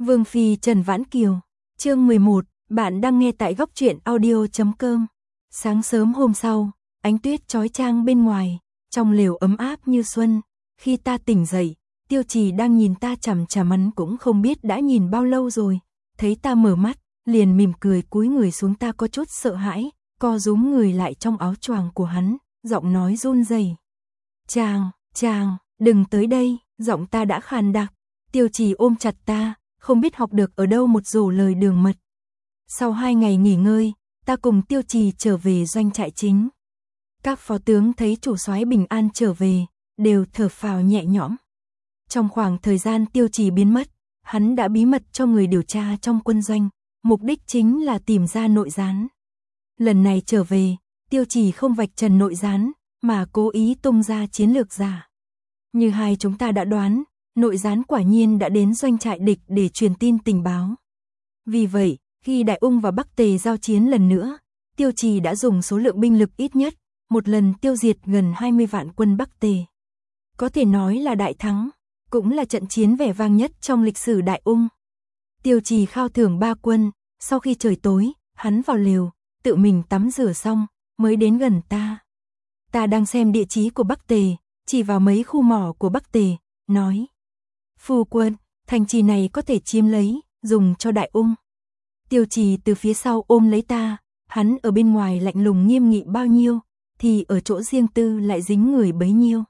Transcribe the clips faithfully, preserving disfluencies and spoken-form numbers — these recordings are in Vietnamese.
Vương Phi Trần Vãn Kiều, chương mười một, bạn đang nghe tại góc truyện audio chấm com. Sáng sớm hôm sau, ánh tuyết chói chang bên ngoài, trong lều ấm áp như xuân. Khi ta tỉnh dậy, Tiêu Trì đang nhìn ta chằm chằm, hắn cũng không biết đã nhìn bao lâu rồi. Thấy ta mở mắt, liền mỉm cười cúi người xuống. Ta có chút sợ hãi, co rúm người lại trong áo choàng của hắn, giọng nói run rẩy. Chàng, chàng, đừng tới đây, giọng ta đã khàn đặc. Tiêu Trì ôm chặt ta, không biết học được ở đâu một rổ lời đường mật. Sau hai ngày nghỉ ngơi, ta cùng Tiêu Trì trở về doanh trại chính. Các phó tướng thấy chủ soái bình an trở về, đều thở phào nhẹ nhõm. Trong khoảng thời gian Tiêu Trì biến mất, hắn đã bí mật cho người điều tra trong quân doanh, mục đích chính là tìm ra nội gián. Lần này trở về, Tiêu Trì không vạch trần nội gián, mà cố ý tung ra chiến lược giả. Như hai chúng ta đã đoán, nội gián quả nhiên đã đến doanh trại địch để truyền tin tình báo. Vì vậy, khi Đại Ung và Bắc Tề giao chiến lần nữa, Tiêu Trì đã dùng số lượng binh lực ít nhất, một lần tiêu diệt gần hai mươi vạn quân Bắc Tề. Có thể nói là đại thắng, cũng là trận chiến vẻ vang nhất trong lịch sử Đại Ung. Tiêu Trì khao thưởng ba quân, sau khi trời tối, hắn vào lều, tự mình tắm rửa xong, mới đến gần ta. Ta đang xem địa chí của Bắc Tề, chỉ vào mấy khu mỏ của Bắc Tề, nói: Phu quân, thành trì này có thể chiếm lấy, dùng cho Đại Ung. Tiêu Trì từ phía sau ôm lấy ta, hắn ở bên ngoài lạnh lùng nghiêm nghị bao nhiêu, thì ở chỗ riêng tư lại dính người bấy nhiêu.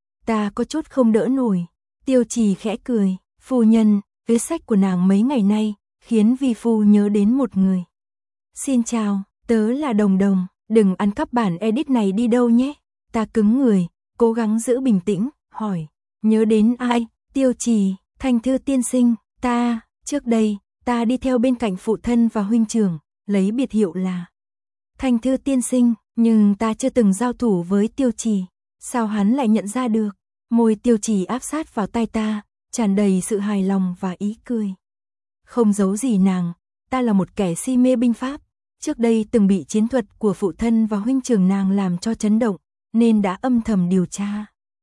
Ta có chút không đỡ nổi. Tiêu Trì khẽ cười: Phu nhân, kế sách của nàng mấy ngày nay, khiến vi phu nhớ đến một người. Xin chào, tớ là Đồng Đồng, đừng ăn cắp bản edit này đi đâu nhé. Ta cứng người, cố gắng giữ bình tĩnh, hỏi: Nhớ đến ai? Tiêu Trì: Thanh Thư tiên sinh. Ta, trước đây, ta đi theo bên cạnh phụ thân và huynh trưởng, lấy biệt hiệu là Thanh Thư tiên sinh, nhưng ta chưa từng giao thủ với Tiêu Trì. Sao hắn lại nhận ra được? Môi Tiêu Trì áp sát vào tai ta, tràn đầy sự hài lòng và ý cười. Không giấu gì nàng, ta là một kẻ si mê binh pháp, trước đây từng bị chiến thuật của phụ thân và huynh trưởng nàng làm cho chấn động, nên đã âm thầm điều tra.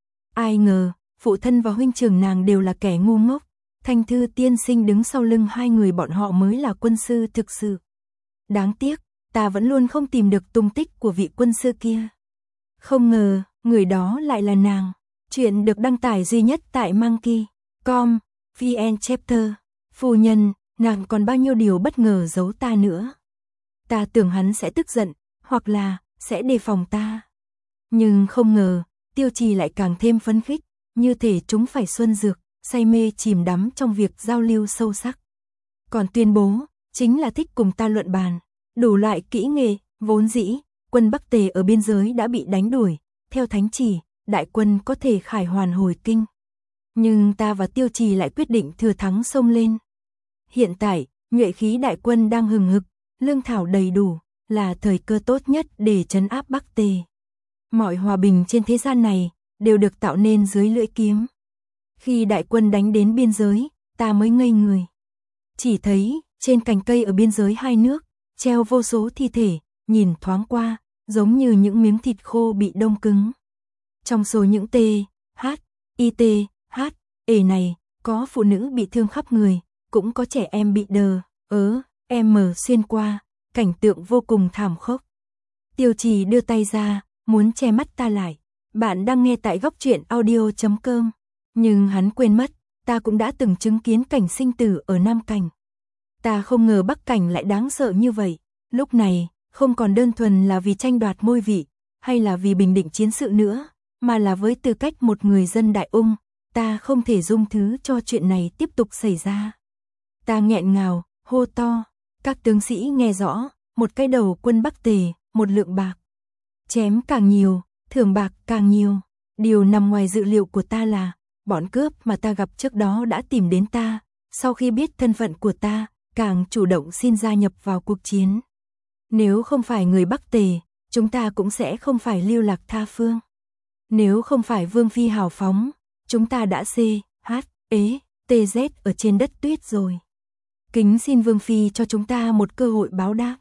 Ai ngờ, phụ thân và huynh trưởng nàng đều là kẻ ngu ngốc, Thanh Thư tiên sinh đứng sau lưng hai người bọn họ mới là quân sư thực sự. Đáng tiếc, ta vẫn luôn không tìm được tung tích của vị quân sư kia. Không ngờ, người đó lại là nàng. Chuyện được đăng tải duy nhất tại monkey chấm com, vn chapter. Phu nhân, nàng còn bao nhiêu điều bất ngờ giấu ta nữa. Ta tưởng hắn sẽ tức giận, hoặc là sẽ đề phòng ta. Nhưng không ngờ, Tiêu Trì lại càng thêm phấn khích, như thể chúng phải xuân dược, say mê chìm đắm trong việc giao lưu sâu sắc. Còn tuyên bố, chính là thích cùng ta luận bàn, đủ loại kỹ nghệ. Vốn dĩ, quân Bắc Tề ở biên giới đã bị đánh đuổi, theo thánh chỉ, đại quân có thể khải hoàn hồi kinh. Nhưng ta và Tiêu Trì lại quyết định thừa thắng xông lên. Hiện tại, nhuệ khí đại quân đang hừng hực, lương thảo đầy đủ, là thời cơ tốt nhất để trấn áp Bắc Tề. Mọi hòa bình trên thế gian này đều được tạo nên dưới lưỡi kiếm. Khi đại quân đánh đến biên giới, ta mới ngây người. Chỉ thấy, trên cành cây ở biên giới hai nước, treo vô số thi thể, nhìn thoáng qua, giống như những miếng thịt khô bị đông cứng. Trong số những T, H, I T, H, E này, có phụ nữ bị thương khắp người, cũng có trẻ em bị đờ, ớ, M xuyên qua, cảnh tượng vô cùng thảm khốc. Tiêu Trì đưa tay ra, muốn che mắt ta lại. Bạn đang nghe tại góc truyện audio chấm com. Nhưng hắn quên mất, ta cũng đã từng chứng kiến cảnh sinh tử ở Nam Cảnh. Ta không ngờ Bắc Cảnh lại đáng sợ như vậy. Lúc này, không còn đơn thuần là vì tranh đoạt ngôi vị, hay là vì bình định chiến sự nữa, mà là với tư cách một người dân Đại Ung, ta không thể dung thứ cho chuyện này tiếp tục xảy ra. Ta nghẹn ngào, hô to, các tướng sĩ nghe rõ, một cái đầu quân Bắc Tề, một lượng bạc. Chém càng nhiều, thưởng bạc càng nhiều. Điều nằm ngoài dự liệu của ta là, bọn cướp mà ta gặp trước đó đã tìm đến ta, sau khi biết thân phận của ta, càng chủ động xin gia nhập vào cuộc chiến. Nếu không phải người Bắc Tề, chúng ta cũng sẽ không phải lưu lạc tha phương. Nếu không phải Vương Phi hào phóng, chúng ta đã C, H, ế, T Z ở trên đất tuyết rồi. Kính xin Vương Phi cho chúng ta một cơ hội báo đáp.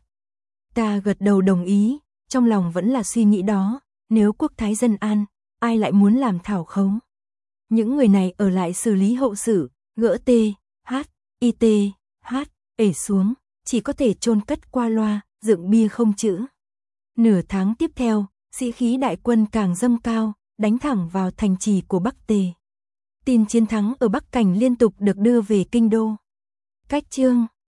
Ta gật đầu đồng ý, trong lòng vẫn là suy nghĩ đó, nếu quốc thái dân an, ai lại muốn làm thảo khấu. Những người này ở lại xử lý hậu sự, gỡ T, H, y tê, hát, ể xuống, chỉ có thể chôn cất qua loa, dựng bia không chữ. Nửa tháng tiếp theo, sĩ khí đại quân càng dâng cao, đánh thẳng vào thành trì của Bắc Tề. Tin chiến thắng ở Bắc Cảnh liên tục được đưa về kinh đô. Cách chương